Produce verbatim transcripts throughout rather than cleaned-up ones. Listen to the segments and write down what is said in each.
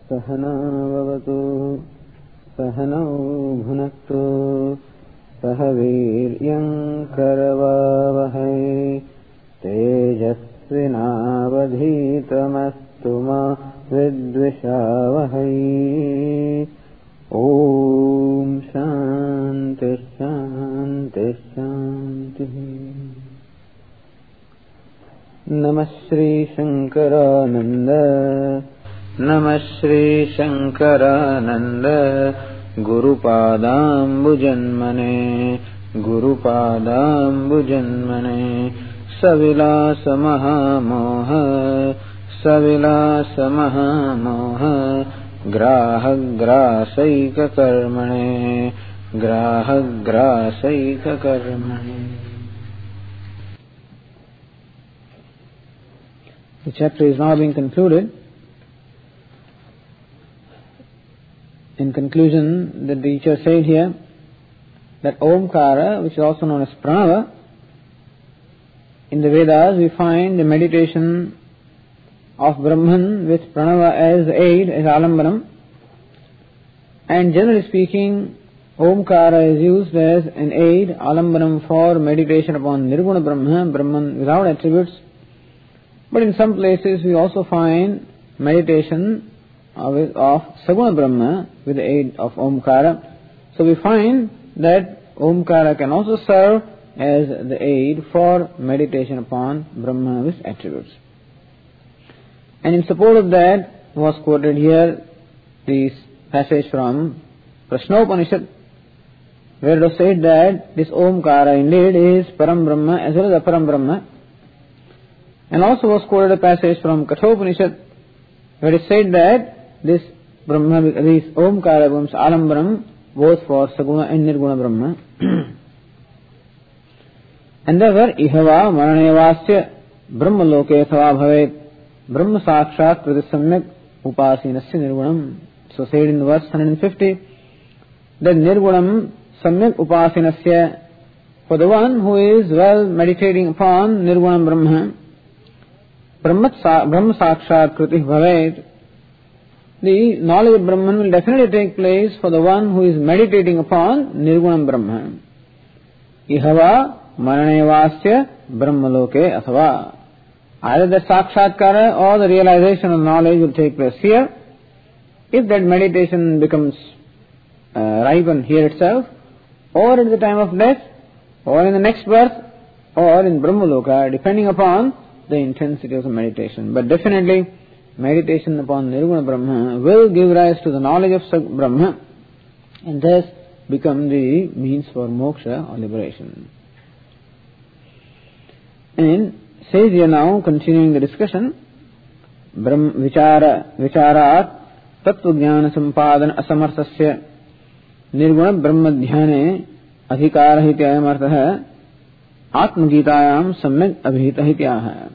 सहना भवतु सहनौ भुनक्तु सह वीर्यं करवावहै तेजस्विनावधीतमस्तु मा विद्विषावहै। ओम शांति शांति शांति। नमः श्री शंकरानंद नमः Shri Shankaranand गुरुपादाम्बुजन्मने गुरुपादाम्बुजन्मने सविलास महामोह सविलास महामोह ग्राहग्रासैककर्मणे ग्राहग्रासैककर्मणे। The chapter is now being concluded. In conclusion, the teacher said here that Omkara, which is also known as Pranava, in the Vedas we find the meditation of Brahman with Pranava as aid, as Alambanam, and generally speaking, Omkara is used as an aid, Alambanam, for meditation upon Nirguna Brahma, Brahman without attributes. But in some places we also find meditation of, of Saguna Brahma with the aid of Omkara. So we find that Omkara can also serve as the aid for meditation upon Brahma with attributes. And in support of that was quoted here this passage from Prashnopanishad, where it was said that this Omkara indeed is Param Brahma as well as Aparam Brahma. And also was quoted a passage from Kathopanishad, where it said that this Brahma, this Omkara becomes Alambanam both for Saguna and Nirguna Brahma. And therefore, Ihava Maranevasya Brahma Loke Thava Bhavet Brahma Sakshat Pratisamyak Upasinasya Nirgunam. So said in verse one hundred fifty that Nirgunam Samyak Upasinasya, for the one who is well meditating upon Nirgunam Brahma, Brahma Sakshat Kriti Bhavet, the knowledge of Brahman will definitely take place for the one who is meditating upon Nirgunam Brahma. Ihava Maranevasya Brahmaloke Athava. Either the Sakshatkara or the realization of knowledge will take place here. If that meditation becomes uh, ripened here itself, or at the time of death, or in the next birth, or in Brahmaloka, depending upon the intensity of the meditation. But definitely, meditation upon Nirguna Brahma will give rise to the knowledge of Brahma and thus become the means for moksha or liberation. And says here now, continuing the discussion, Brahm Vichara Vicharat Tattva Jnana Sampadana Asamarthasya Nirguna Brahma Dhyane Adhikara Hityayam Artha Atma Gitayam Samyak Abhita Hityaha.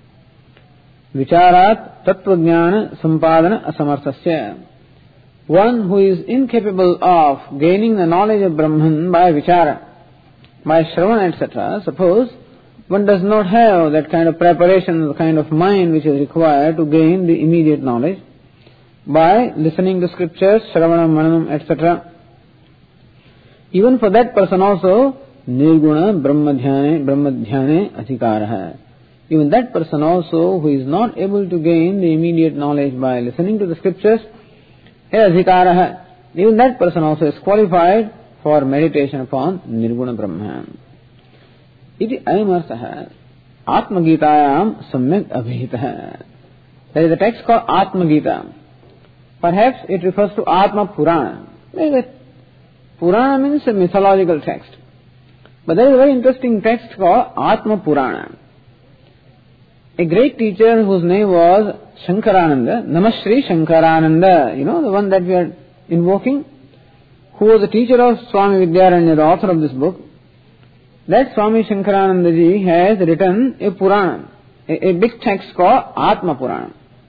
Vicharat Tattva Jnana Sampadana Asamarthasya. One who is incapable of gaining the knowledge of Brahman by Vichara, by Shravana, et cetera. Suppose one does not have that kind of preparation, the kind of mind which is required to gain the immediate knowledge by listening to scriptures, Shravana, Mananam, et cetera. Even for that person also, Nirguna Brahmadhyane Brahmadhyane Adhikaraha. Even that person also who is not able to gain the immediate knowledge by listening to the scriptures, Adhikaraha, even that person also is qualified for meditation upon Nirguna Brahma. Iti ayamartha Atma Gitayam Samyak Abhitaha. There is a text called Atma Gita. Perhaps it refers to Atma Purana. Purana means a mythological text. But there is a very interesting text called Atma Purana. A great teacher whose name was Shankarananda, Namashri Shankarananda, you know, the one that we are invoking, who was the teacher of Swami Vidyaranya, the author of this book. That Swami Shankarananda ji has written a Purana, a, a big text called Atma Purana.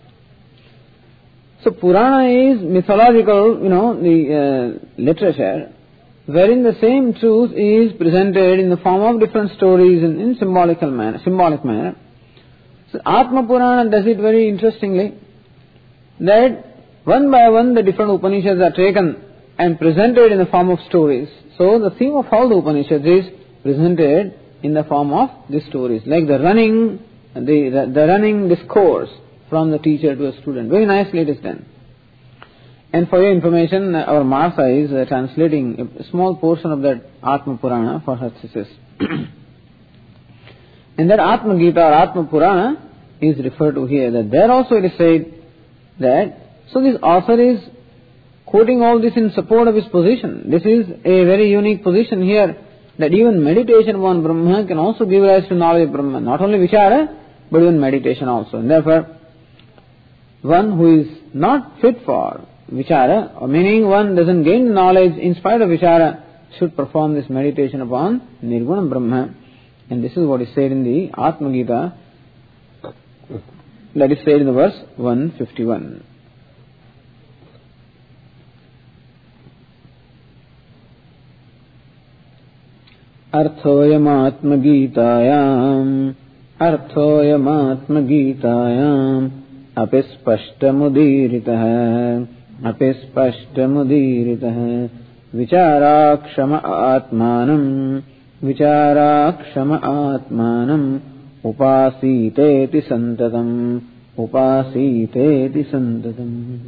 So Purana is mythological, you know, the uh, literature, wherein the same truth is presented in the form of different stories in, in symbolical manner, symbolic manner. So Atma Purana does it very interestingly, that one by one the different Upanishads are taken and presented in the form of stories. So the theme of all the Upanishads is presented in the form of these stories, like the running, the, the, the running discourse from the teacher to a student. Very nicely it is done. And for your information, our Martha is uh, translating a small portion of that Atma Purana for her thesis. And that Atma Gita or Atma Purana is referred to here. That there also it is said that, so this author is quoting all this in support of his position. This is a very unique position here, that even meditation upon Brahma can also give rise to knowledge of Brahma. Not only Vichara, but even meditation also. And therefore, one who is not fit for Vichara, or meaning one doesn't gain knowledge in spite of Vichara, should perform this meditation upon Nirguna Brahma. And this is what is said in the Atma Gita, that is said in the verse one fifty-one. Arthoyam Atma Gitayam Arthoyam Atma Gitayam Apispashtamudiritah Apispashtamudiritah Vicharakshama Atmanam Vicharakshama Atmanam Upasiteti Santatam Upasiteti Santatam.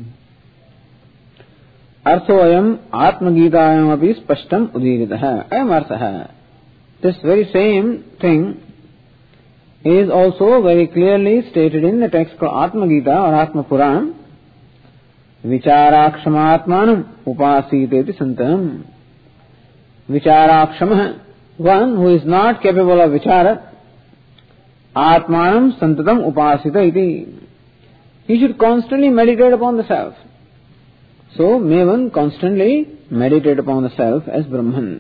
Arthoyam Atma Gitayam api spashtam udiritah. Ayam arthaha. This very same thing is also very clearly stated in the text called Atma Gita or Atma Purana. Vicharakshama Atmanam Upasiteti Santam. Vicharakshama, one who is not capable of vichara, Atmanam Santatam Upasita iti. He should constantly meditate upon the self. So may one constantly meditate upon the self as Brahman.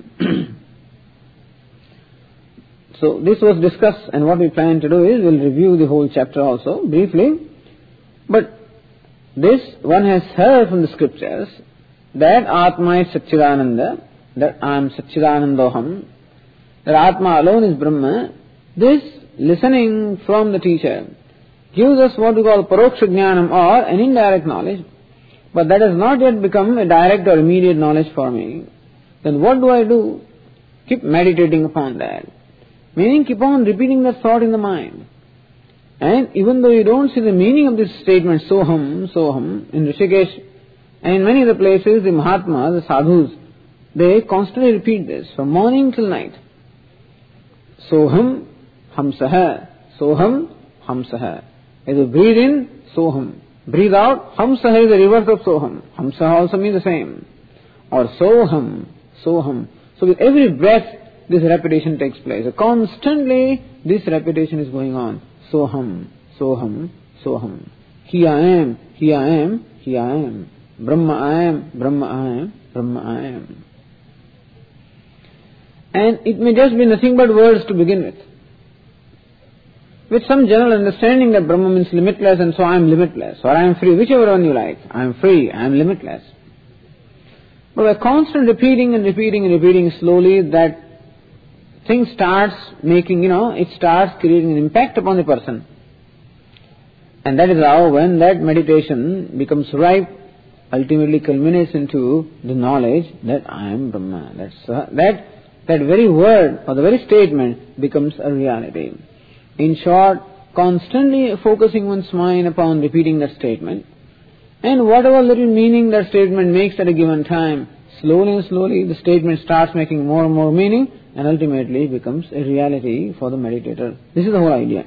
So this was discussed, and what we plan to do is we'll review the whole chapter also briefly. But this one has heard from the scriptures that Atma is Satchidananda, that I am Satchidanandoham, that Atma alone is Brahma. This listening from the teacher gives us what we call Paroksha Jnanam, or an indirect knowledge, but that has not yet become a direct or immediate knowledge for me. Then what do I do? Keep meditating upon that. Meaning keep on repeating that thought in the mind. And even though you don't see the meaning of this statement, Soham, Soham, in Rishikesh and in many other places, the Mahatmas, the Sadhus, they constantly repeat this from morning till night. Soham, Hamsaha. Soham, Hamsaha. As you breathe in, Soham. Breathe out, Hamsaha is the reverse of Soham. Hamsaha also means the same. Or Soham, Soham. So with every breath, this repetition takes place. So constantly, this repetition is going on. Soham, Soham, Soham. He I am, He I am, He I am. Brahma I am, Brahma I am, Brahma I am. And it may just be nothing but words to begin with. With some general understanding that Brahma means limitless, and so I am limitless, or I am free, whichever one you like. I am free, I am limitless. But by constant repeating and repeating and repeating slowly, that thing starts making, you know, it starts creating an impact upon the person. And that is how, when that meditation becomes ripe, ultimately culminates into the knowledge that I am Brahma. That's, uh, that, that very word or the very statement becomes a reality. In short, constantly focusing one's mind upon repeating that statement, and whatever little meaning that statement makes at a given time, slowly and slowly the statement starts making more and more meaning, and ultimately becomes a reality for the meditator. This is the whole idea.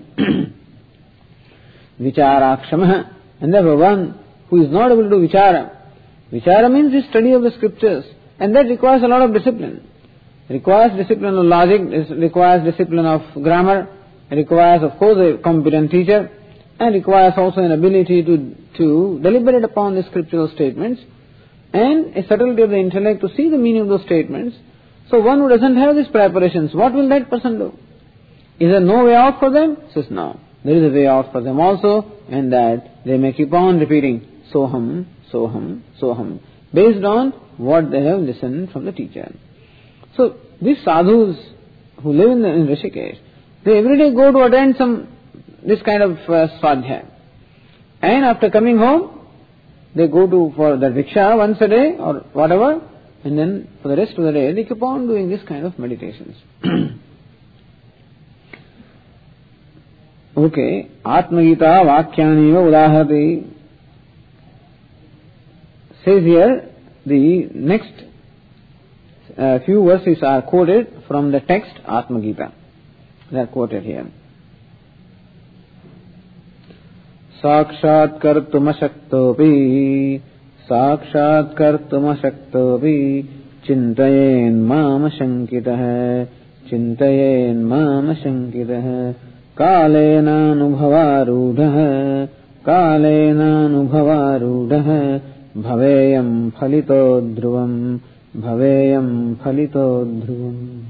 Vicharakshama. And therefore one who is not able to do vichara. Vichara means the study of the scriptures, and that requires a lot of discipline. It requires discipline of logic, it requires discipline of grammar, it requires of course a competent teacher, and requires also an ability to, to deliberate upon the scriptural statements, and a subtlety of the intellect to see the meaning of those statements. So one who doesn't have these preparations, what will that person do? Is there no way out for them? Says no. There is a way out for them also, and that they may keep on repeating Soham, Soham, Soham, based on what they have listened from the teacher. So these sadhus who live in, the, in Rishikesh, they every day go to attend some, this kind of uh, svadhyaya. And after coming home, they go to for the rickshaw once a day or whatever, and then for the rest of the day they keep on doing this kind of meditations. Okay, Atma Gita Vakyani Udaharati says here the next uh, few verses are quoted from the text Atma Gita. They are quoted here. Sakshat kartumashaktopi Sakshat kartumashaktopi Chintayen mama shankitah Chintayen mama shankitah Kalena anubhavarudhah Kalena anubhavarudhah Bhaveyam phalito dhruvam Bhaveyam phalito dhruvam.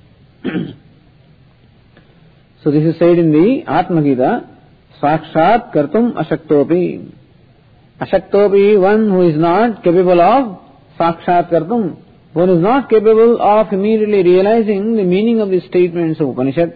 So this is said in the Atma Gita. Sakshat kartum ashaktopi. Ashaktopi, one who is not capable of sakshat kartum. One is not capable of immediately realizing the meaning of the statements of Upanishad.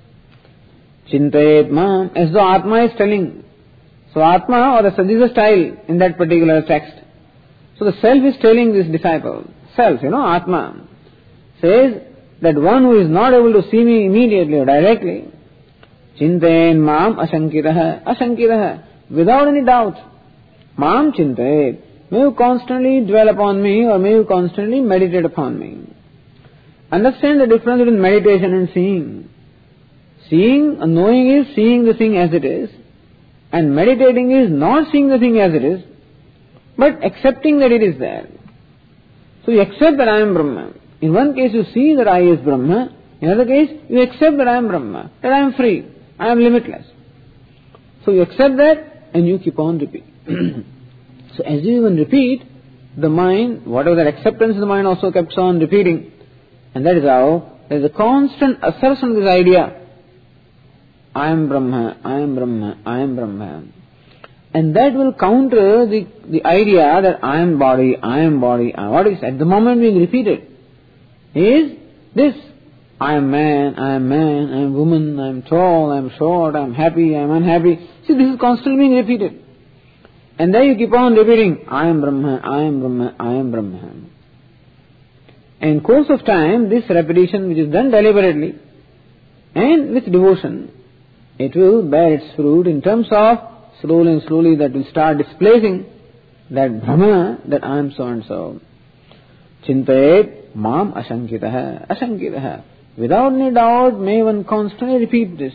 Chintayet mam, as though Atma is telling. So Atma, or the Sadhisa style in that particular text. So the self is telling this disciple. Self, you know, Atma, says that one who is not able to see me immediately or directly, Chintayen mam ashankitaha, ashankitaha, without any doubt. Mam chintayet, may you constantly dwell upon me or may you constantly meditate upon me. Understand the difference between meditation and seeing. Seeing and knowing is seeing the thing as it is, and meditating is not seeing the thing as it is, but accepting that it is there. So you accept that I am Brahma. In one case you see that I is Brahma, in another case you accept that I am Brahma, that I am free, I am limitless. So you accept that and you keep on repeating. So as you even repeat, the mind, whatever that acceptance in the mind also keeps on repeating. And that is how there is a constant assertion of this idea. I am Brahma, I am Brahma, I am Brahma. And that will counter the, the idea that I am body, I am body. What is at the moment being repeated is this. I am man, I am man, I am woman, I am tall, I am short, I am happy, I am unhappy. See, this is constantly being repeated. And then you keep on repeating, I am Brahma, I am Brahma, I am Brahma. And in course of time, this repetition which is done deliberately and with devotion, it will bear its fruit in terms of slowly and slowly that will start displacing that Brahma, that I am so and so. Chintayet mam ashankitaha, ashankitaha. Without any doubt, may one constantly repeat this.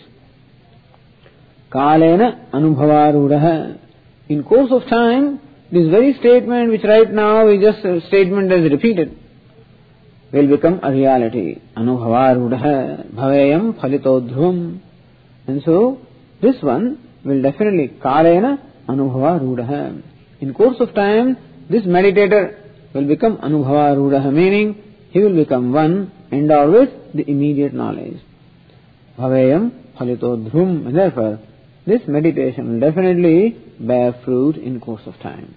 Kalena anubhavarudaha. In course of time, this very statement which right now is just a statement that is repeated, will become a reality. Anubhavarudaha bhaveyam phalitodhrum. And so, this one will definitely, kalena anubhavarudaha. In course of time, this meditator will become anubhavarudaha, meaning he will become one endowed with the immediate knowledge. Bhaveyam phalitodhrum. And therefore, this meditation will definitely bear fruit in course of time.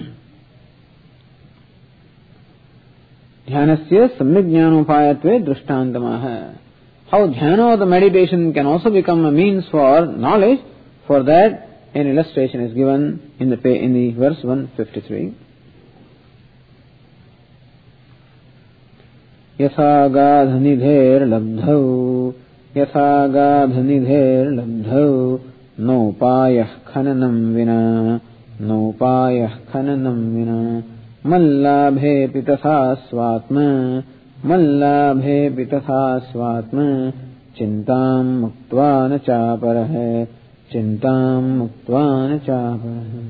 Dhyanasya samyajnanopayatve drishtantamaha. How dhyana or the meditation can also become a means for knowledge, for that an illustration is given in the in the verse one fifty-three. Yatha gadhanidher labdhau Yatha gadhanidher labdhau Nopayah khananam vina Nopayah khananam vina Mallabhe pitatha swatma Mallabhe pitatha swatma Chintam muktva na chaparah Chintam muktva na chaparah.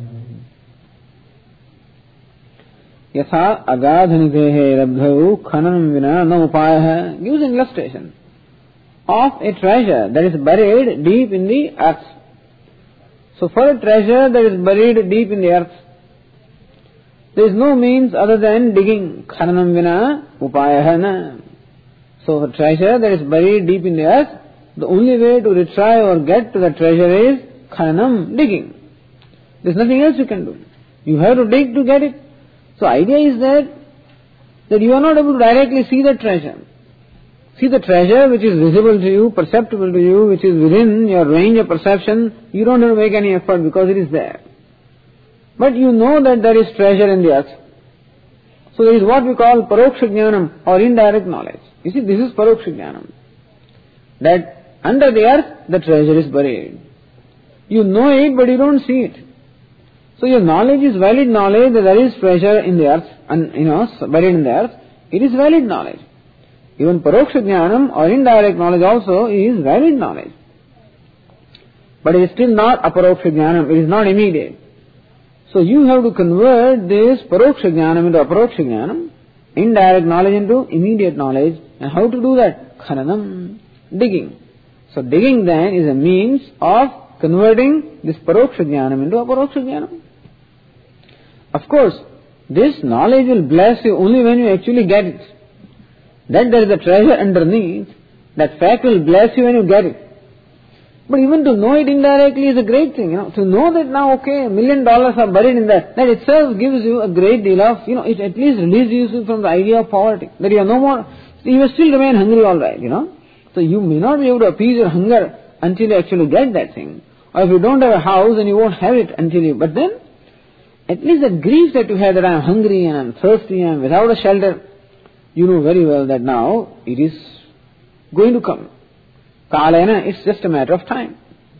Yatha agadhanidhehe labdhau khananam vina nopayah gives an illustration of a treasure that is buried deep in the earth. So for a treasure that is buried deep in the earth, there is no means other than digging. Khananam vina upayah na. So a treasure that is buried deep in the earth, the only way to retrieve or get to the treasure is khananam, digging. There is nothing else you can do. You have to dig to get it. So idea is that, that you are not able to directly see the treasure. See the treasure which is visible to you, perceptible to you, which is within your range of perception, you don't have to make any effort because it is there. but you know that there is treasure in the earth. So there is what we call paroksha jnanam or indirect knowledge. You see, this is paroksha jnanam. That under the earth, the treasure is buried. You know it, but you don't see it. So your knowledge is valid knowledge that there is treasure in the earth, and you know, buried in the earth. It is valid knowledge. Even paroksha jnanam or indirect knowledge also is valid knowledge. But it is still not aparoksha jnanam. It is not immediate. So you have to convert this paroksha jnanam into aparoksha jnanam, indirect knowledge into immediate knowledge. And how to do that? Khananam, digging. So digging then is a means of converting this paroksha jnanam into aparoksha jnanam. Of course, this knowledge will bless you only when you actually get it. That there is a treasure underneath, that fact will bless you when you get it. But even to know it indirectly is a great thing, you know. To know that now, okay, a million dollars are buried in that, that itself gives you a great deal of, you know, it at least releases you from the idea of poverty. That you are no more, you will still remain hungry alright, you know. So you may not be able to appease your hunger until you actually get that thing. Or if you don't have a house, then you won't have it until you, but then, at least the grief that you have that I am hungry and I am thirsty and without a shelter, you know very well that now it is going to come. Kalena, it's just a matter of time.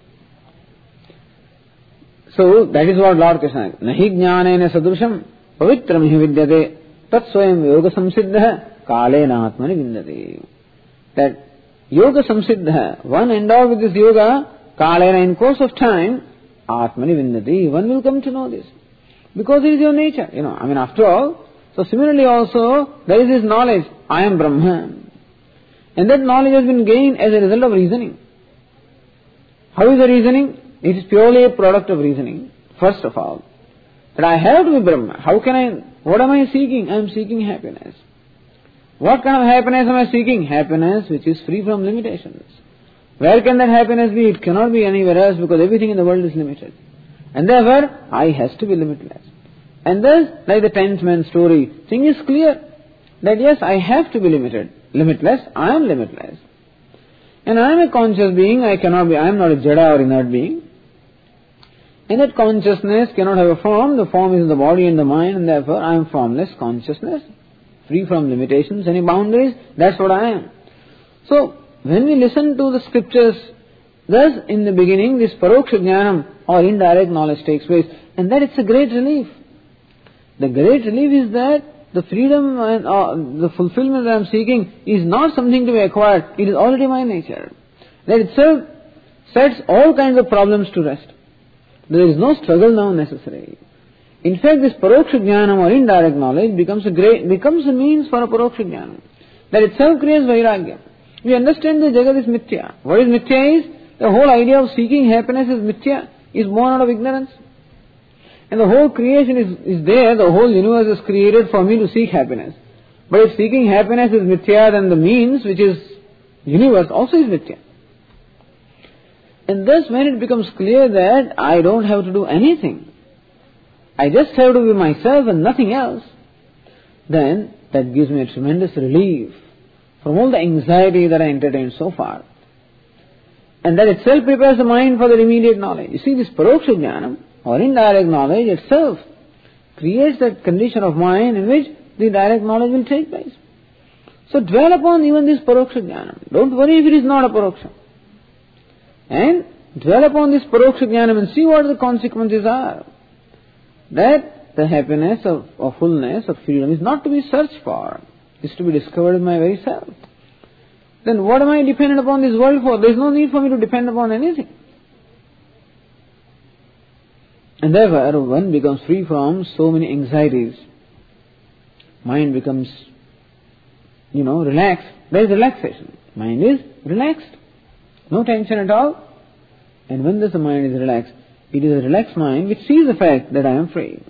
So that is what Lord Krishna says. Nahi jnanena sadrusham pavitram hi vidyate tat swayam yoga samsiddha kalena atmani vindate. That yoga samsiddha, one endowed with this yoga, kalena, in course of time, atmani vindate, one will come to know this. Because it is your nature, you know. I mean, after all, so similarly also, there is this knowledge, I am Brahman. And that knowledge has been gained as a result of reasoning. How is the reasoning? It is purely a product of reasoning, first of all. That I have to be Brahma. How can I, what am I seeking? I am seeking happiness. What kind of happiness am I seeking? Happiness which is free from limitations. Where can that happiness be? It cannot be anywhere else because everything in the world is limited. And therefore, I has to be limitless. And thus, like the tenth man story, thing is clear that yes, I have to be limited. Limitless, I am limitless. And I am a conscious being, I cannot be, I am not a jada or inert being. And that consciousness cannot have a form, the form is in the body and the mind, and therefore I am formless consciousness, free from limitations, any boundaries, that's what I am. So, when we listen to the scriptures, thus in the beginning this paroksha jnanam or indirect knowledge takes place, and that it's a great relief. The great relief is that the freedom and uh, the fulfillment that I am seeking is not something to be acquired, it is already my nature. That itself sets all kinds of problems to rest. There is no struggle now necessary. In fact, this paroksha jnanam or indirect knowledge becomes a great, becomes a means for a paroksha jnanam. That itself creates vairagya. We understand that Jagat is mithya. What is mithya is, the whole idea of seeking happiness is mithya, is born out of ignorance. And the whole creation is, is there, the whole universe is created for me to seek happiness. But if seeking happiness is mithya, then the means, which is universe, also is mithya. And thus when it becomes clear that I don't have to do anything, I just have to be myself and nothing else, then that gives me a tremendous relief from all the anxiety that I entertained so far. And that itself prepares the mind for the immediate knowledge. You see, this paroksha jnanam, or indirect knowledge itself, creates that condition of mind in which the direct knowledge will take place. So dwell upon even this paroksha jnanam. Don't worry if it is not a paroksha. And dwell upon this paroksha jnanam and see what the consequences are. That the happiness of, of fullness, of freedom is not to be searched for, is to be discovered in my very self. Then what am I dependent upon this world for? There is no need for me to depend upon anything. And therefore, one becomes free from so many anxieties. Mind becomes, you know, relaxed. There is relaxation. Mind is relaxed. No tension at all. And when this mind is relaxed, it is a relaxed mind which sees the fact that I am free.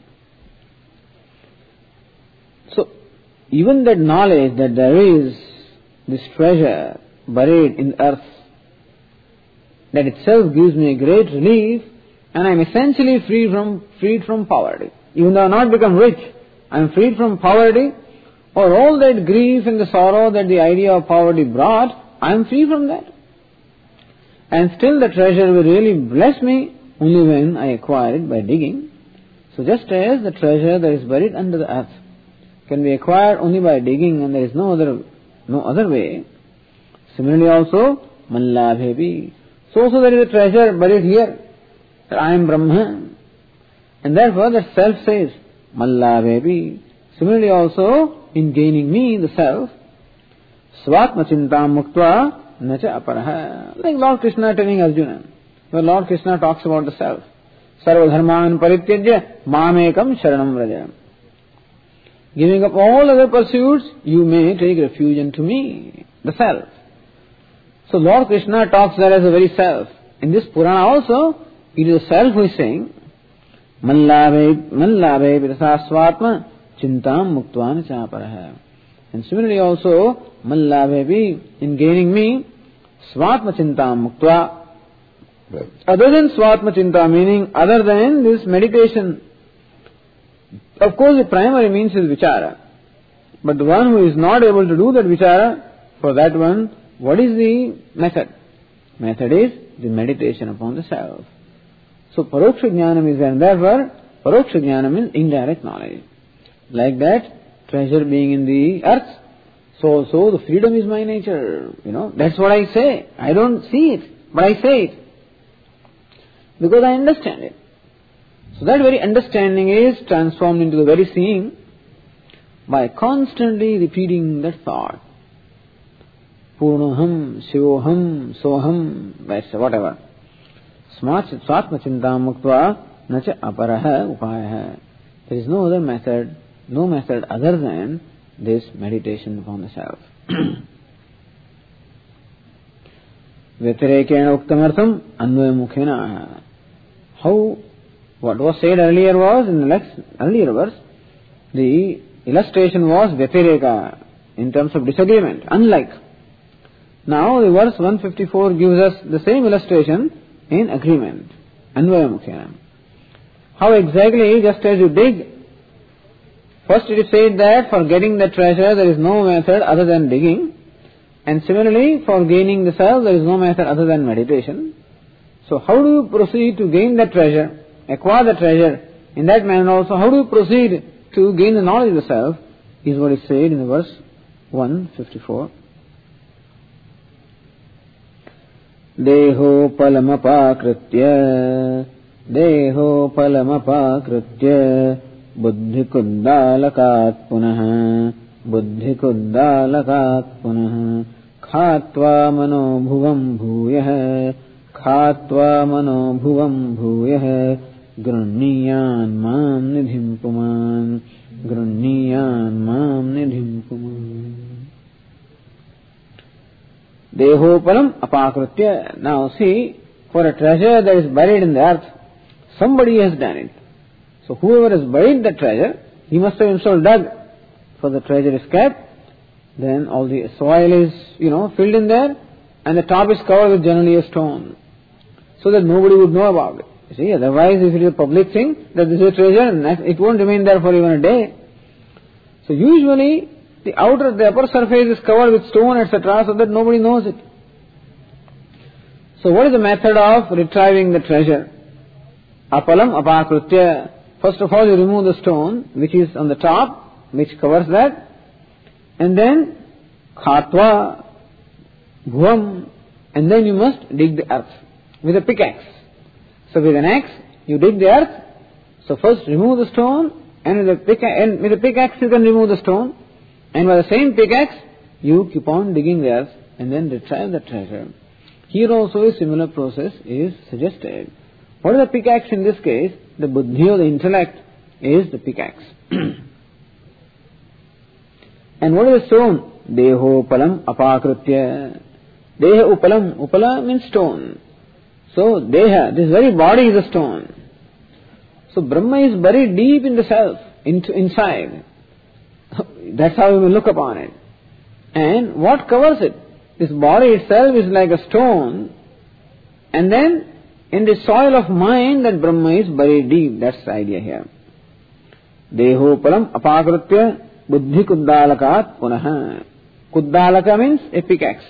So, even that knowledge that there is this treasure buried in the earth, that itself gives me a great relief, and I am essentially free from, freed from poverty. Even though I have not become rich, I am freed from poverty, or all that grief and the sorrow that the idea of poverty brought, I am free from that. And still the treasure will really bless me only when I acquire it by digging. So just as the treasure that is buried under the earth can be acquired only by digging and there is no other no other way, similarly also, Mallabhevi. So also there is a treasure buried here, that I am Brahman. And therefore that self says, Mallabhevi. Similarly also, in gaining me, the self, Svatma Chintam Muktva Nacha Aparaha. Like Lord Krishna telling Arjuna, where Lord Krishna talks about the self. Sarva Dharman Parityajya Mamekam Sharanam Vraja. Giving up all other pursuits, you may take refuge unto me, the self. So Lord Krishna talks there as a very self. In this Purana also, it is the self who is saying, Mallabhe Mallabhe Virasasvatma Chintam Muktvan Chaparaha. And similarly also, Mallabhevi, in gaining me, Svatma Chintam Muktva. Other than Svatma Chinta, meaning other than this meditation. Of course, the primary means is Vichara. But the one who is not able to do that Vichara, for that one, what is the method? Method is the meditation upon the self. So, Paroksha Jnanam is there, and therefore, Paroksha Jnanam is indirect knowledge. Like that, treasure being in the earth, so also the freedom is my nature. You know, that's what I say. I don't see it, but I say it. Because I understand it. So that very understanding is transformed into the very seeing by constantly repeating that thought. Purnaham, Shivoham, Soham, whatever. Swatma Chintam Muktva Nacha Aparaha Upayaha. There is no other method, no method other than this meditation upon the self. Vyatirekena Uktamartham Anvayamukhena. How, what was said earlier was, in the next, earlier verse, the illustration was Vyatireka, in terms of disagreement, unlike. Now the verse one fifty-four gives us the same illustration in agreement, Anvayamukhena. How exactly, just as you dig, first it is said that for getting the treasure there is no method other than digging, and similarly for gaining the self there is no method other than meditation. So how do you proceed to gain that treasure, acquire the treasure? In that manner also, how do you proceed to gain the knowledge of the self? Is what is said in the verse one fifty-four. Deho palamapakritya, Deho palamapakritya, Buddhi kuddalakat punaha, Buddhi kuddalakat punaha, Khatva mano bhuvam bhuyah, Khatva mano bhuvam bhuyah, Grunniyan mam nidhim puman, Grunniyan mam nidhim puman. Dehopalam apakritya. Now see, for a treasure that is buried in the earth, somebody has done it. So whoever has buried the treasure, he must have himself dug. For the treasure is kept, then all the soil is, you know, filled in there, and the top is covered with generally a stone, so that nobody would know about it. You see, otherwise if it is a public thing, that this is a treasure, and it won't remain there for even a day. So usually, the outer, the upper surface is covered with stone, et cetera, so that nobody knows it. So what is the method of retrieving the treasure? Apalam apakritya. First of all, you remove the stone, which is on the top, which covers that, and then khatva, bhuvam, and then you must dig the earth with a pickaxe. So with an axe, you dig the earth. So first remove the stone, and with a pickaxe, and with a pickaxe you can remove the stone. And by the same pickaxe, you keep on digging the earth and then retrieve the treasure. Here also a similar process is suggested. What is the pickaxe in this case? The buddhi or the intellect is the pickaxe. And what is the stone? Deho upalam apakritya. Deha upalam. Upala means stone. So deha, this very body is a stone. So Brahma is buried deep in the self, into, inside. That's how we will look upon it. And what covers it? This body itself is like a stone, and then in the soil of mind that Brahma is buried deep. That's the idea here. Deho param apakritya buddhi kuddalakat punaha. Kuddalaka means a pickaxe.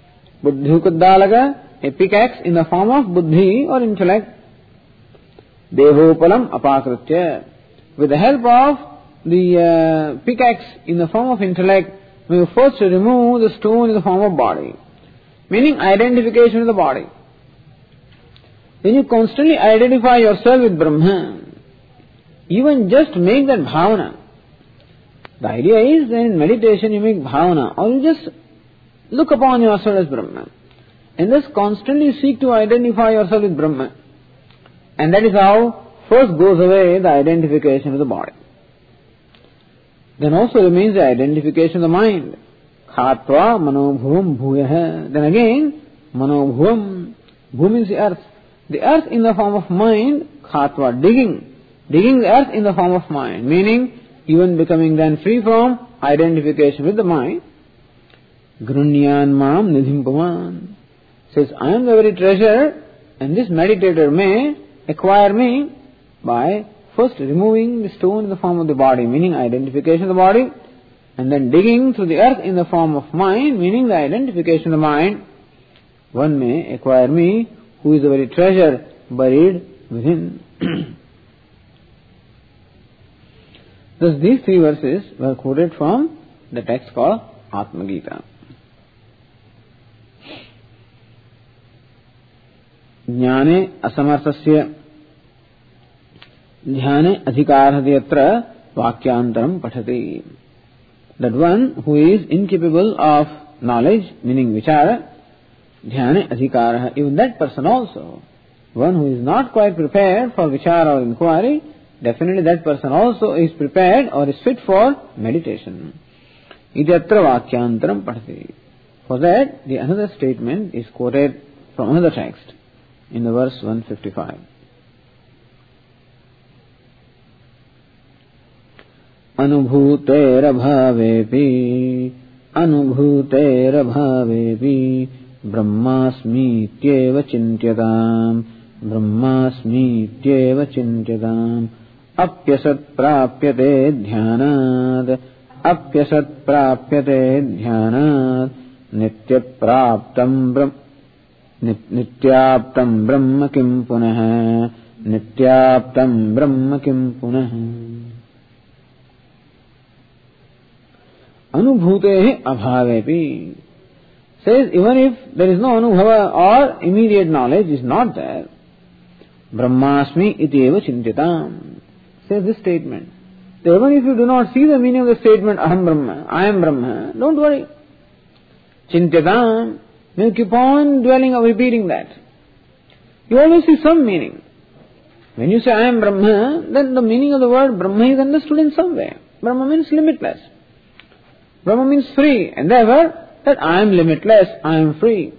Buddhi kuddalaka, a pickaxe in the form of buddhi or intellect. devopalam apakritya. With the help of the uh, pickaxe in the form of intellect, we first remove the stone in the form of body, meaning identification with the body. When you constantly identify yourself with Brahman, even just make that bhavana. The idea is that in meditation you make bhavana, or you just look upon yourself as Brahman, and thus constantly seek to identify yourself with Brahman. And that is how first goes away the identification with the body. Then also remains the identification of the mind. Khatva manobhuvam bhuyah. Then again, manobhuvam. Bhu means the earth. The earth in the form of mind, khatva, digging. Digging the earth in the form of mind. Meaning, even becoming then free from identification with the mind. Grunyan mam nidhim pavan. Says, I am the very treasure, and this meditator may acquire me by first removing the stone in the form of the body, meaning identification of the body, and then digging through the earth in the form of mind, meaning the identification of the mind. One may acquire me, who is the very treasure buried within. Thus these three verses were quoted from the text called Atma Gita. Jnane asamarthasya dhyane adhikarhati atra vakyantaram pathati. That one who is incapable of knowledge, meaning vichara, dhyane adhikarah, even that person also, one who is not quite prepared for vichara or inquiry, definitely that person also is prepared or is fit for meditation. Iti atra vakyantaram pathati. For that, the another statement is quoted from another text in the verse one fifty-five. Anubhuter bhavepi anubhuter bhavepi brahmasmi tyeva chintyatam brahmasmi tyeva chintyatam apyasat prapyate dhyanad apyasat prapyate dhyanad nitya praptam brahm nityaptam brahma kim punah nityaptam brahma kim punah. Anubhutehi abhavepi. Says, even if there is no anubhava or immediate knowledge is not there, brahmasmi ityeva chintitam. Says this statement. So even if you do not see the meaning of the statement, aham brahma, I am Brahma, don't worry. Chintitam, you keep on dwelling or repeating that. You always see some meaning. When you say I am Brahma, then the meaning of the word Brahma is understood in some way. Brahma means limitless. Brahma means free, and therefore that I am limitless, I am free.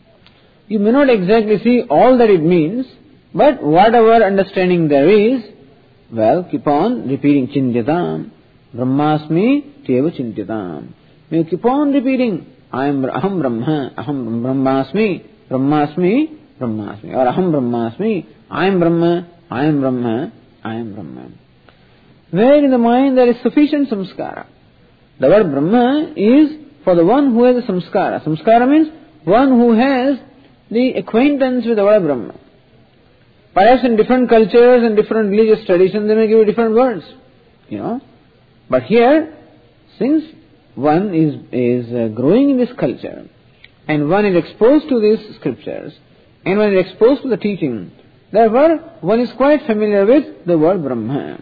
You may not exactly see all that it means, but whatever understanding there is, well, keep on repeating Chintitam. Brahmasmi tyeva chintitam. You keep on repeating I am aham Brahma, aham Brahmasmi, Brahmasmi, Brahmasmi, or aham Brahmasmi, I am Brahma, I am Brahma, I am Brahma. Where in the mind there is sufficient samskara. The word Brahma is for the one who has a samskara. Samskara means one who has the acquaintance with the word Brahma. Perhaps in different cultures and different religious traditions they may give different words, you know. But here, since one is is uh, growing in this culture, and one is exposed to these scriptures, and one is exposed to the teaching, therefore one is quite familiar with the word Brahma.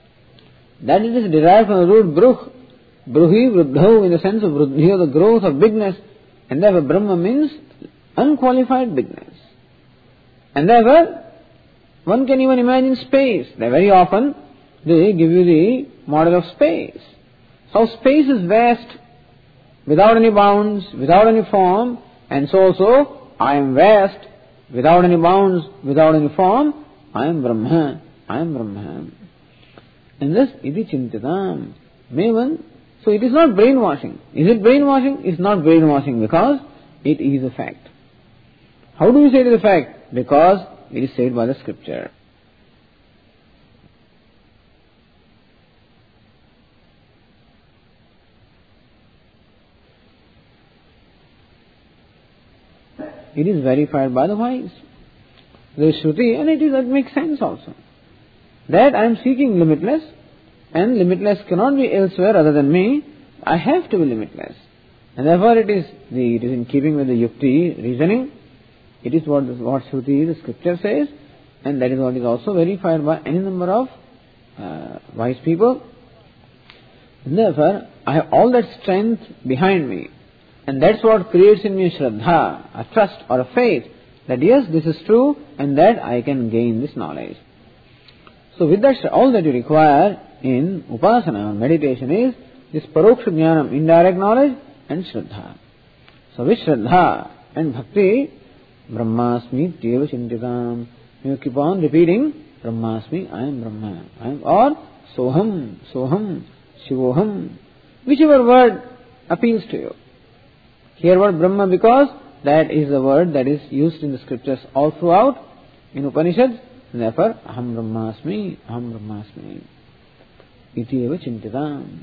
That it is derived from the root bruh, bruhi vruddho, in the sense of vruddhi, the growth of bigness, and therefore Brahma means unqualified bigness. And therefore one can even imagine space. They very often they give you the model of space. So space is vast, without any bounds, without any form, and so also I am vast, without any bounds, without any form, I am Brahma, I am Brahma. And thus, iti chintitam. May one, so it is not brainwashing. Is it brainwashing? It's not brainwashing because it is a fact. How do we say it is a fact? Because it is said by the scripture. It is verified by the wise. There is Shruti, and it is, that makes sense also. that I am seeking limitless, and limitless cannot be elsewhere other than me. I have to be limitless. And therefore it is, the, it is in keeping with the yukti, reasoning. It is what, what Shruti, the scripture says, and that is what is also verified by any number of uh, wise people. And therefore, I have all that strength behind me. And that's what creates in me a shraddha, a trust or a faith, that yes, this is true, and that I can gain this knowledge. So with that, all that you require in upasana, meditation, is this paroksha jnanam, indirect knowledge, and shraddha. So with shraddha and bhakti, brahmasmi tyeva chintitam, you keep on repeating, brahmasmi, I am Brahma, I am, or soham, soham, shivoham, whichever word appeals to you. Here word Brahma, because that is the word that is used in the scriptures all throughout in Upanishads. Therefore, aham brahmasmi, aham brahmasmi, iti eva chintitam.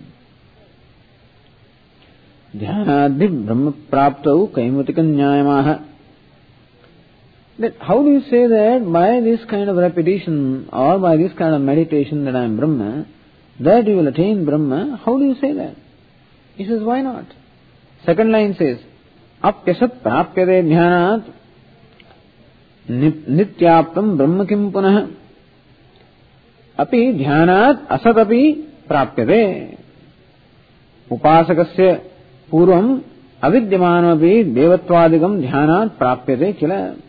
Dhyanadhi brahma praptau kaimutikam nyayamaha. That how do you say that by this kind of repetition or by this kind of meditation that I am Brahma, that you will attain Brahma? How do you say that? He says, why not? Second line says, apyasat prapyate dhyanat nityaptam brahma kim punah api dhyanat asat api prapyate upasakasya purvam avidyamanam api devatvadigam dhyanat prapyate kila.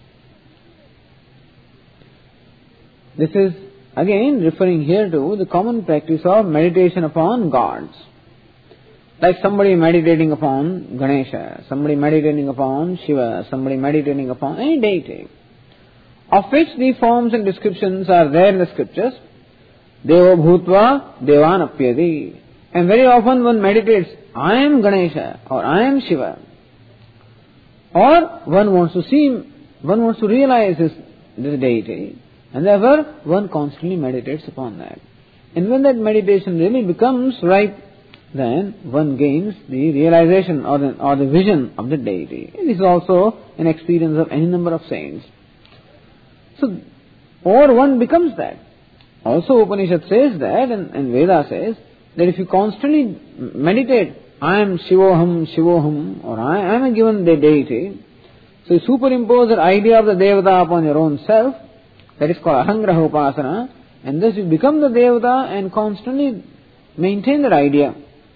This is again referring here to the common practice of meditation upon gods. Like somebody meditating upon Ganesha, somebody meditating upon Shiva, somebody meditating upon any deity, of which the forms and descriptions are there in the scriptures. Devo bhutva devan apyadi. And very often one meditates, I am Ganesha or I am Shiva. Or one wants to see, one wants to realize this, this deity. And therefore one constantly meditates upon that. And when that meditation really becomes ripe, then one gains the realization or the, or the vision of the deity. This is also an experience of any number of saints. So, or one becomes that. Also Upanishad says that, and, and Veda says, that if you constantly meditate, I am Shivoham, Shivoham, or I am a given de- deity, so you superimpose that idea of the Devata upon your own self, that is called Ahangraha Upasana, and thus you become the Devata and constantly maintain that idea.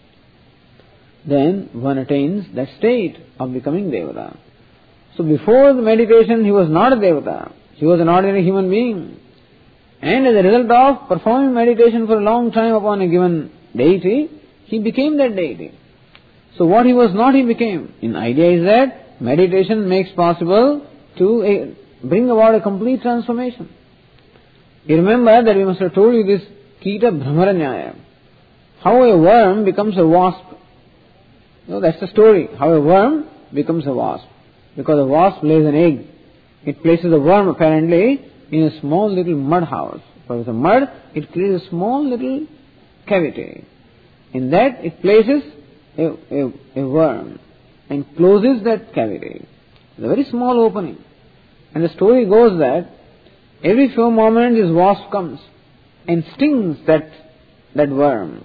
Then one attains that state of becoming Devata. So before the meditation he was not a Devata, he was an ordinary human being. And as a result of performing meditation for a long time upon a given deity, he became that deity. So what he was not, he became. In idea is that meditation makes possible to a, bring about a complete transformation. You remember that we must have told you this Kita Brahmaranyaya. How a worm becomes a wasp. You know, that's the story. How a worm becomes a wasp. Because a wasp lays an egg. It places a worm apparently in a small little mud house. For with the mud, it creates a small little cavity. In that, it places a, a, a worm and closes that cavity. It's a very small opening. And the story goes that every few moments this wasp comes and stings that, that worm.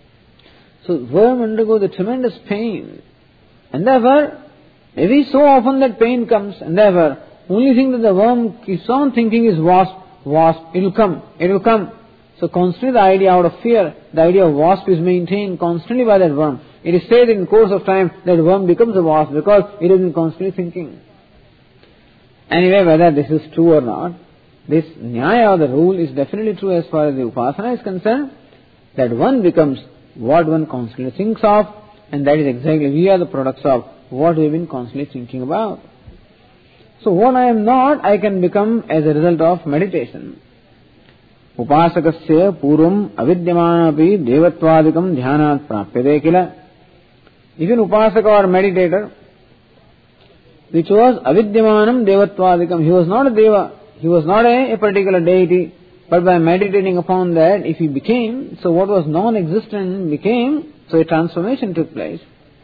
So worm undergoes a tremendous pain. And therefore, every so often that pain comes, and therefore, only thing that the worm keeps on thinking is wasp, wasp, it will come, it will come. So constantly the idea out of fear, the idea of wasp is maintained constantly by that worm. It is said in course of time that worm becomes a wasp because it has been constantly thinking. Anyway, whether this is true or not, this nyaya or the rule is definitely true as far as the upasana is concerned, that one becomes what one constantly thinks of, and that is exactly, we are the products of what we have been constantly thinking about. So what I am not, I can become as a result of meditation. Upasakasya purvam avidyamanapi devatvadikam dhyanat prapyate kila. Even upasaka or meditator, which was avidyamanam devatvadikam, he was not a deva, he was not a, a particular deity, but by meditating upon that, if he became, so what was non-existent became, so a transformation took place.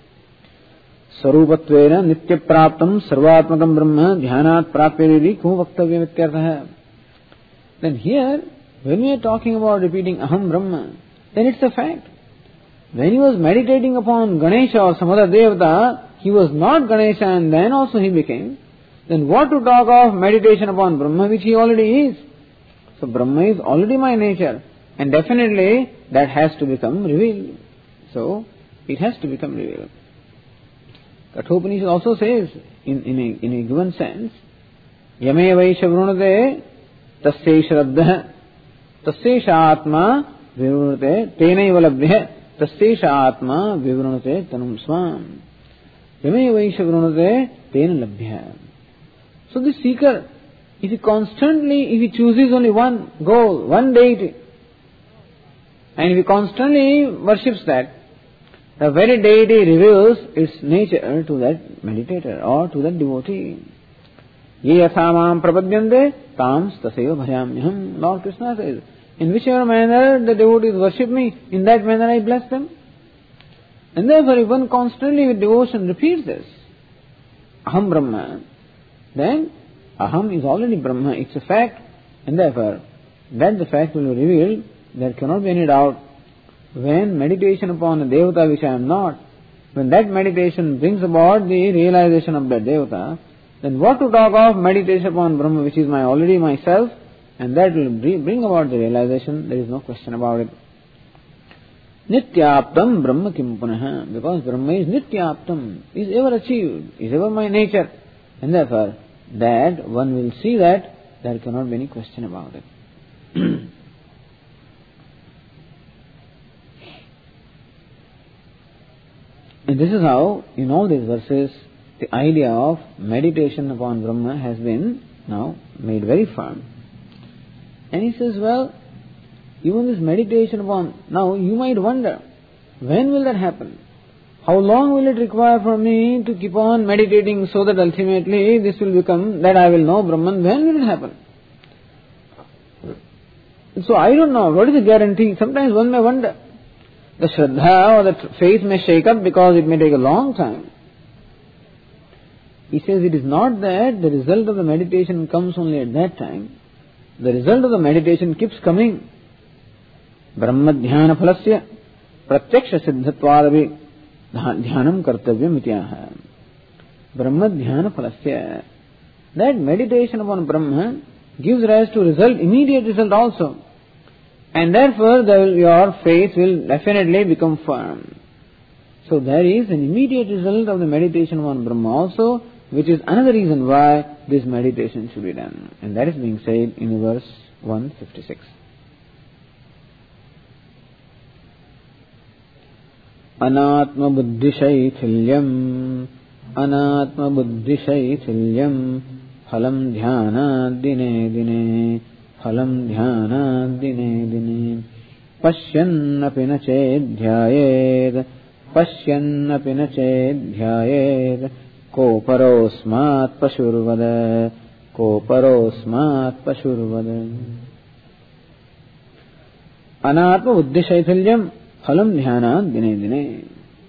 Sarupatvena nitya praptam sarvatmakam brahma dhyanat prapyaridi kuhu vaktavyam ityartha. Then here, when we are talking about repeating Aham Brahma, then it's a fact. When he was meditating upon Ganesha or some other Devata, he was not Ganesha and then also he became. Then what to talk of meditation upon Brahma, which he already is? So Brahma is already my nature, and definitely that has to become revealed. So it has to become revealed. Kathopanishad also says, in, in, a, in a given sense, Yame vaisha vrunate tasya shraddha tasya atma vivrunate tenaiva labhyah tasya atma vivrunate tanum swam. Yame vaisha vrunate tena labhyah. So the seeker, if he constantly, if he chooses only one goal, one deity, and if he constantly worships that, the very deity reveals its nature to that meditator or to that devotee. Ye yathamam prapadyante tam tasaiva bhajamyaham. Lord Krishna says, in whichever manner the devotees worship me, in that manner I bless them. And therefore, if one constantly with devotion repeats this, Aham Brahma, then Aham is already Brahma, it's a fact, and therefore, that the fact will be revealed, there cannot be any doubt. When meditation upon a Devata which I am not, when that meditation brings about the realization of that Devata, then what to talk of meditation upon Brahma which is my already myself, and that will bring about the realization, there is no question about it. Nityaptam Brahma kim punaha, because Brahma is Nityaptam, is ever achieved, is ever my nature, and therefore that one will see that there cannot be any question about it. And this is how, in all these verses, the idea of meditation upon Brahma has been now made very firm. And he says, well, even this meditation upon, now you might wonder, when will that happen? How long will it require for me to keep on meditating so that ultimately this will become, that I will know Brahman? When will it happen? So I don't know, what is the guarantee? Sometimes one may wonder. The Shraddha or the faith may shake up because it may take a long time. He says it is not that the result of the meditation comes only at that time. The result of the meditation keeps coming. Brahma dhyana phalasya pratyaksha siddhattvadavi dhyanam kartavyam ityaha. Brahma dhyana phalasya. That meditation upon Brahma gives rise to result, immediate result also. And therefore the, your faith will definitely become firm. So there is an immediate result of the meditation on Brahma also, which is another reason why this meditation should be done. And that is being said in verse one fifty-six. Anatma buddhi shaithilyam Anatma buddhi shaithilyam Phalam dhyana dine dine Phalam dhyana dine dine Pashyannapi na chedhyayed Pashyannapi na chedhyayed Ko parosmat pashurvada Ko parosmat pashurvada. Anatma buddhi shaithilyam Phalam dhyana dine dine.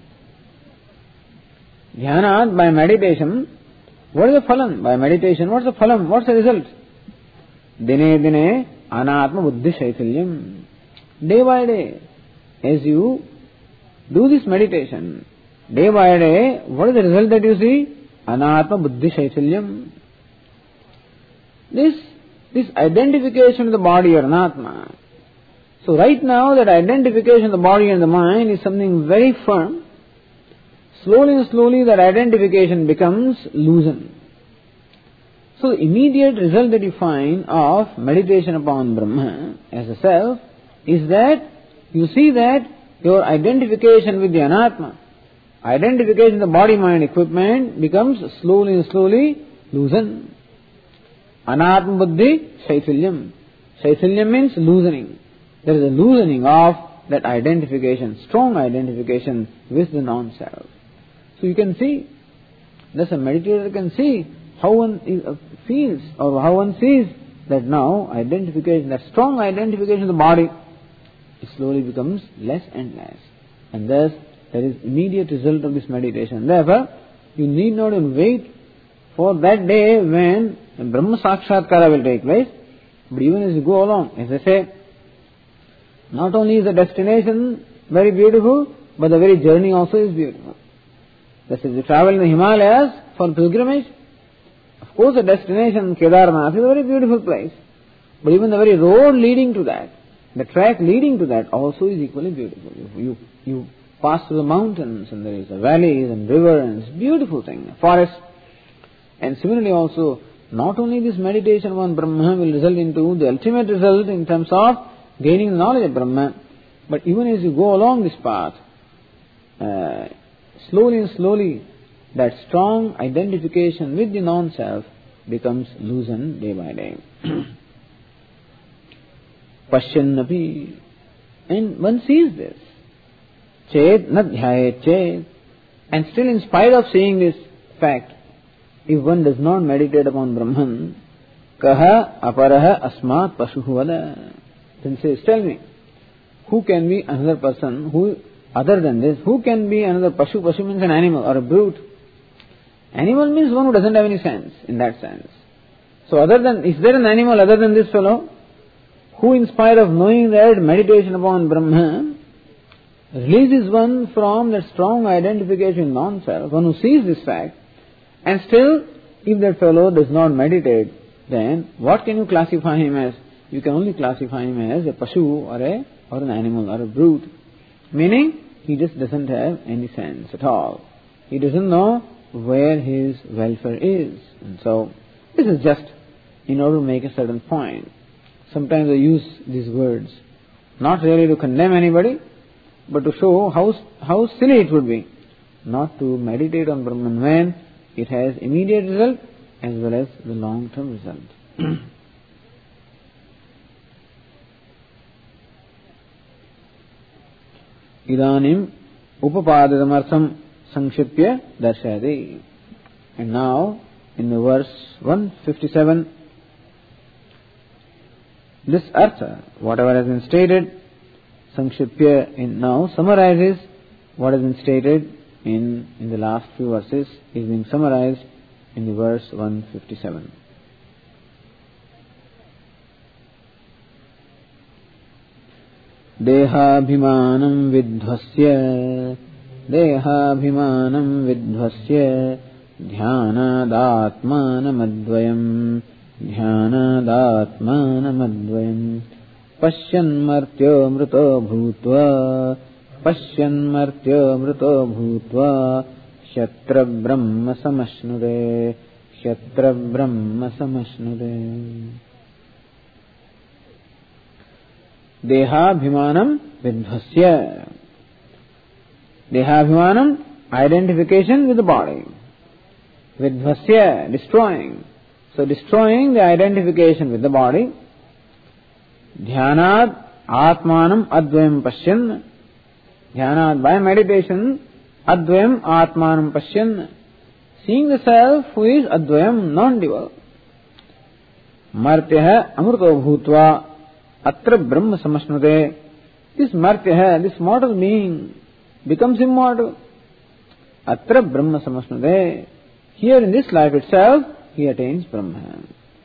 Dhyana, by meditation, what is the phalam? By meditation, what's the phalam? What's the result? Dine dine anatma buddhi shaithilyam. Day by day, as you do this meditation, day by day, what is the result that you see? Anatma buddhi shaithilyam. This, this identification of the body or anatma. So right now that identification of the body and the mind is something very firm. Slowly and slowly that identification becomes loosened. So the immediate result that you find of meditation upon Brahma as a self is that you see that your identification with the anatma, identification of the body-mind equipment becomes slowly and slowly loosened. Anatma buddhi shaithilyam. Shaithilyam means loosening. There is a loosening of that identification, strong identification with the non-self. So you can see, thus a meditator can see how one feels or how one sees that now identification, that strong identification of the body, it slowly becomes less and less. And thus there is immediate result of this meditation. Therefore, you need not even wait for that day when Brahma Sakshatkara will take place. But even as you go along, as I say, Not only is the destination very beautiful, but the very journey also is beautiful. Just as you travel in the Himalayas for pilgrimage, of course the destination Kedarnath is a very beautiful place. But even the very road leading to that, the track leading to that also is equally beautiful. You, you, you pass through the mountains and there is a valleys and river and it's a beautiful thing, a forest. And similarly also, not only this meditation on Brahma will result into the ultimate result in terms of gaining the knowledge of Brahma, but even as you go along this path, uh, slowly and slowly, that strong identification with the non-self becomes loosened day by day. Pashyannapi, and one sees this. Ched na dhyayet ched, and still in spite of seeing this fact, if one does not meditate upon Brahman, kaha aparaha asmat pashuhu vada. Then says, tell me, who can be another person who, other than this, who can be another pashu? Pashu means an animal or a brute. Animal means one who doesn't have any sense, in that sense. So other than, is there an animal other than this fellow, who in spite of knowing that meditation upon Brahma, releases one from that strong identification in non-self, one who sees this fact, and still, if that fellow does not meditate, then what can you classify him as? You can only classify him as a pashu or a or an animal or a brute. Meaning, he just doesn't have any sense at all. He doesn't know where his welfare is. And so, this is just in order to make a certain point. Sometimes I use these words, not really to condemn anybody, but to show how how silly it would be not to meditate on Brahman when it has immediate result as well as the long-term result. Idanim upapadamarsam sankhipya darshayati. And now, in the verse one fifty-seven, this artha, whatever has been stated, sankhipya in now summarizes what has been stated in, in the last few verses, is being summarized in the verse one fifty-seven. Dehabhimanam vidhvasya, Dehabhimanam vidhvasya, Dhyanādatmanam advayam, Dhyanādatmanam advayam, Pashyanmartyo mrito bhūtva, Pashyanmartyo mrito bhūtva, Shatra brahma samashnure, Shatra brahma samashnure. Dehabhimanam vidhvasya. Dehabhimanam, identification with the body. Vidhvasya, destroying. So destroying the identification with the body. Dhyanad atmanam advayam pashyan. Dhyanad, by meditation, advayam atmanam pashyan. Seeing the self who is advayam, non-dual. Martyaha amrito bhūtva. Atra Brahma samashnute. This martya, this mortal being, becomes immortal. Atra Brahma samashnute. Here in this life itself, he attains Brahma.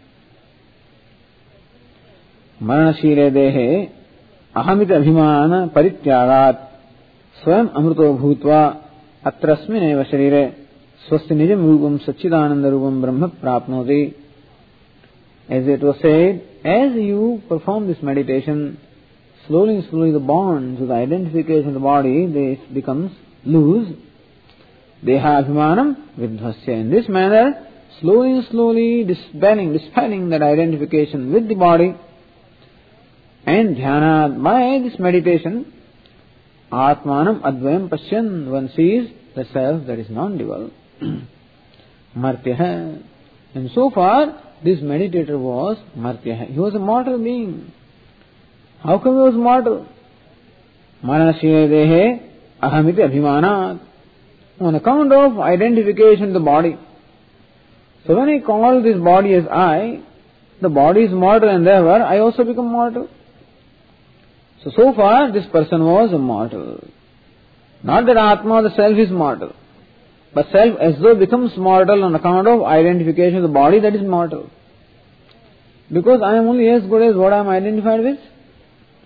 Maranashile dehe ahamita abhimana parityagat swayam amrito bhūtva atrasmin eva sharire swasti nijam rupam sachidananda rupam brahma prapnoti. As it was said, as you perform this meditation, slowly and slowly the bonds with the identification of the body, they becomes loose. Dehabhimanam vidhvasya. In this manner, slowly and slowly dispelling, dispelling that identification with the body, and dhyana, by this meditation, atmanam advayam pashyan, one sees the self that is non-dual. Martyaha. And so far, this meditator was martyaha. He was a mortal being. How come he was mortal? Maranashya dehe ahamiti abhimanat. On account of identification with the body. So when I call this body as I, the body is mortal and therefore I also become mortal. So, so far this person was immortal. Not that Atma, the self, is mortal. But self as though becomes mortal on account of identification of the body that is mortal. Because I am only as good as what I am identified with.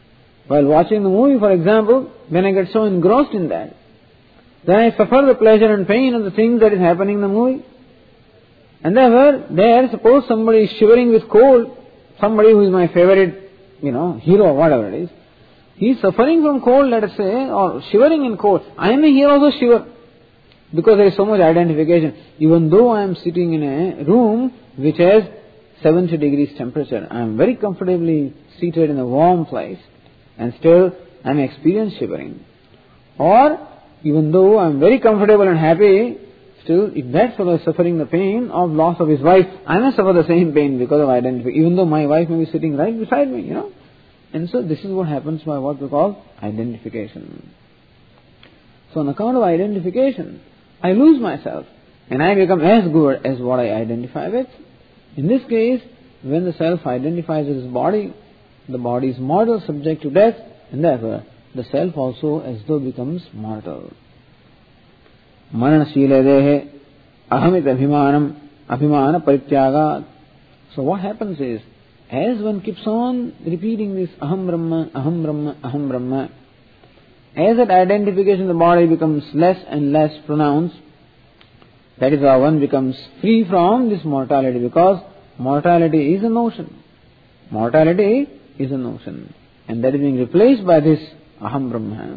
While watching the movie, for example, when I get so engrossed in that, then I suffer the pleasure and pain of the things that is happening in the movie. And therefore, there, suppose somebody is shivering with cold, somebody who is my favorite, you know, hero or whatever it is, he is suffering from cold, let us say, or shivering in cold. I may here also shiver, because there is so much identification. Even though I am sitting in a room which has seventy degrees temperature, I am very comfortably seated in a warm place, and still I am experiencing shivering. Or, even though I am very comfortable and happy, still, if that fellow is suffering the pain of loss of his wife, I may suffer the same pain because of identification, even though my wife may be sitting right beside me, you know. And so this is what happens by what we call identification. So on account of identification, I lose myself, and I become as good as what I identify with. In this case, when the self identifies with his body, the body is mortal, subject to death, and therefore the self also as though becomes mortal. Mananashile dehe ahamit abhimanam abhimana parityagat. So what happens is, as one keeps on repeating this aham brahma, aham brahma, aham brahma, as that identification of the body becomes less and less pronounced, that is how one becomes free from this mortality, because mortality is a notion. Mortality is a notion, and that is being replaced by this aham brahma.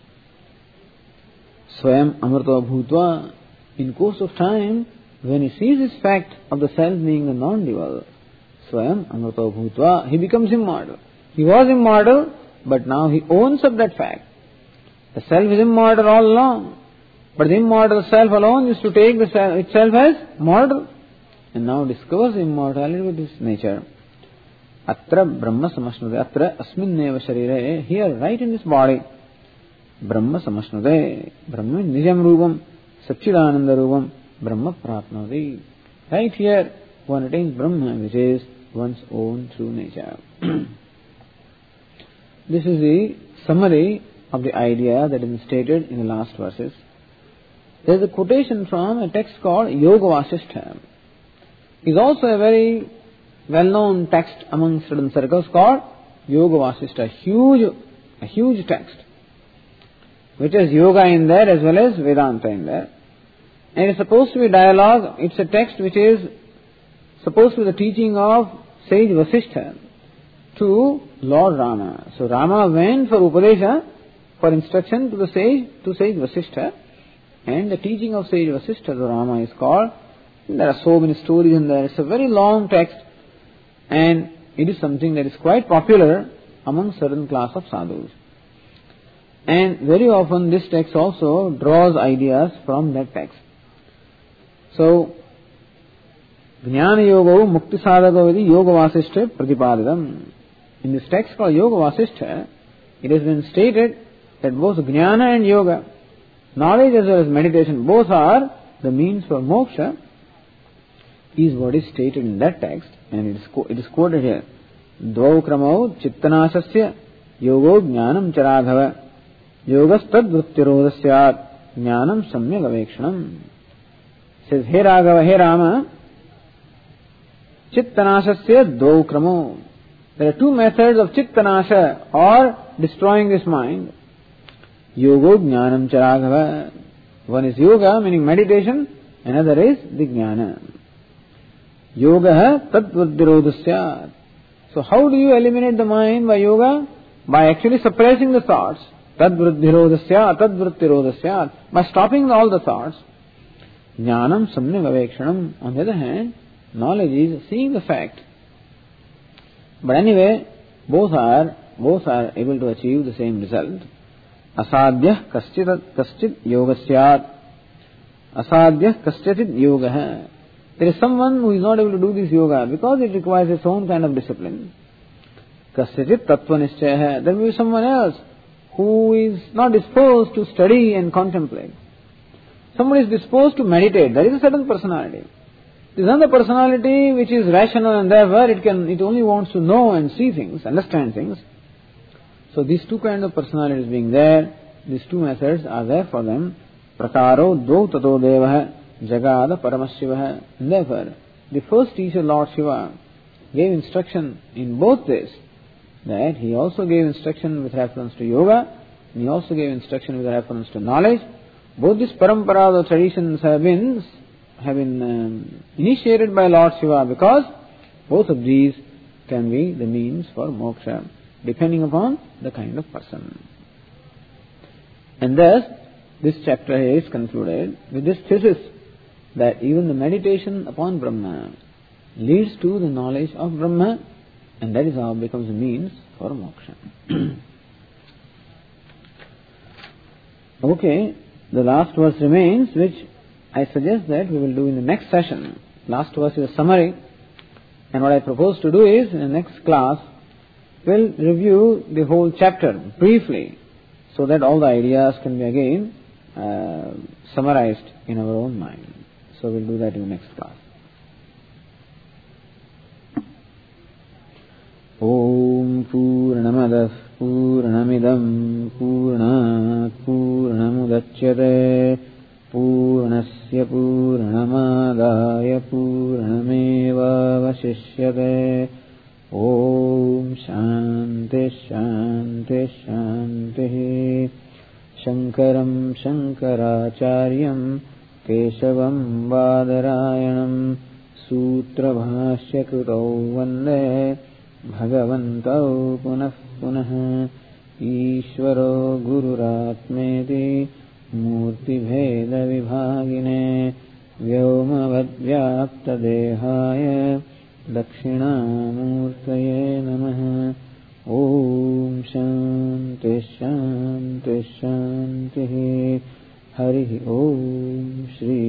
Swayam amrito bhutva. In course of time, when he sees this fact of the self being the non-dual, Swayam amrito bhutva, he becomes immortal. He was immortal, but now he owns up that fact. The self is immortal all along, but the immortal self alone used to take the self itself as mortal, and now discovers immortality with his nature. Atra brahma samashnute, atra asminneva sharire, here right in this body, brahma samashnute, brahma nijam rupam, satchidananda rupam, brahma prapnoti. Right here, one attains Brahma, which is one's own true nature. This is the summary of the idea that is stated in the last verses. There is a quotation from a text called Yoga Vasishtha. It is also a very well-known text among certain circles called Yoga Vasishtha. Huge, a huge text, which has yoga in there as well as Vedanta in there. And it is supposed to be dialogue. It's a text which is supposed to be the teaching of sage Vasishtha to Lord Rama. So Rama went for Upadesha, for instruction to the sage, to sage Vasishtha, and the teaching of sage Vasishtha to Rama is called, there are so many stories in there. It's a very long text, and it is something that is quite popular among certain class of sadhus. And very often this text also draws ideas from that text. So, Jnana Yoga Mukti Sadhaka Vidi Yoga Vasishtha Pratipadidam. In this text called Yoga Vasishtha, it has been stated that both Jnana and Yoga, knowledge as well as meditation, both are the means for moksha, is what is stated in that text, and it is, it is quoted here. Dvau kramau chittanashasya yogo jnanam charadhava yogas tad vrittirodasyat jnanam samyak avekshanam. Says, Hey Raghava, Hey Rama, chittanashasya dvau kramau. There are two methods of chittanasha, or destroying this mind. Yogo jnanam charaghava. One is yoga, meaning meditation, another is the jnana. Yoga tadvaddirodasya. So how do you eliminate the mind by yoga? By actually suppressing the thoughts. Tadvaddirodasya, tadvrittirodasya. By stopping all the thoughts. Jnanam samyak avekshanam. On the other hand, knowledge is seeing the fact. But anyway, both are both are able to achieve the same result. Asadhyah kaschit kaschit yogasyat. Asadhyah kaschit yoga. There is someone who is not able to do this yoga because it requires its own kind of discipline. Kaschit tattva nischaya. There will be someone else who is not disposed to study and contemplate. Somebody is disposed to meditate. There is a certain personality. There is another personality which is rational, and therefore it can it only wants to know and see things, understand things. So these two kinds of personalities being there, these two methods are there for them. Prakaro do tato devah jagada paramashivaha. And therefore, the first teacher, Lord Shiva, gave instruction in both this. that he also gave instruction with reference to yoga, and he also gave instruction with reference to knowledge. Both these paramparas or traditions have been have been um, initiated by Lord Shiva, because both of these can be the means for moksha, depending upon the kind of person. And thus, this chapter is concluded with this thesis that even the meditation upon Brahma leads to the knowledge of Brahma, and that is how it becomes a means for moksha. Okay, the last verse remains, which I suggest that we will do in the next session. Last verse is a summary, and what I propose to do is, in the next class, we'll review the whole chapter briefly, so that all the ideas can be again uh, summarized in our own mind. So we'll do that in the next class. Om Purnamadah Purnamidam Purnat Purnamudachyate Purnasya Purnamadaya Purnameva Vasishyate. Om Shanti Shanti Shanti. Shankaram Shankaracharyam Keshavam Badarayanam Sutra Bhashya Krutau Vande Bhagavantau Punah Punah. Ishvaro Gururatmeti Murti Bheda Vibhagine Vyoma Vadvyapta Dehaya Dakshinamurtaye Namaha. Om Shanti Shanti Shanti. Hari Om Shri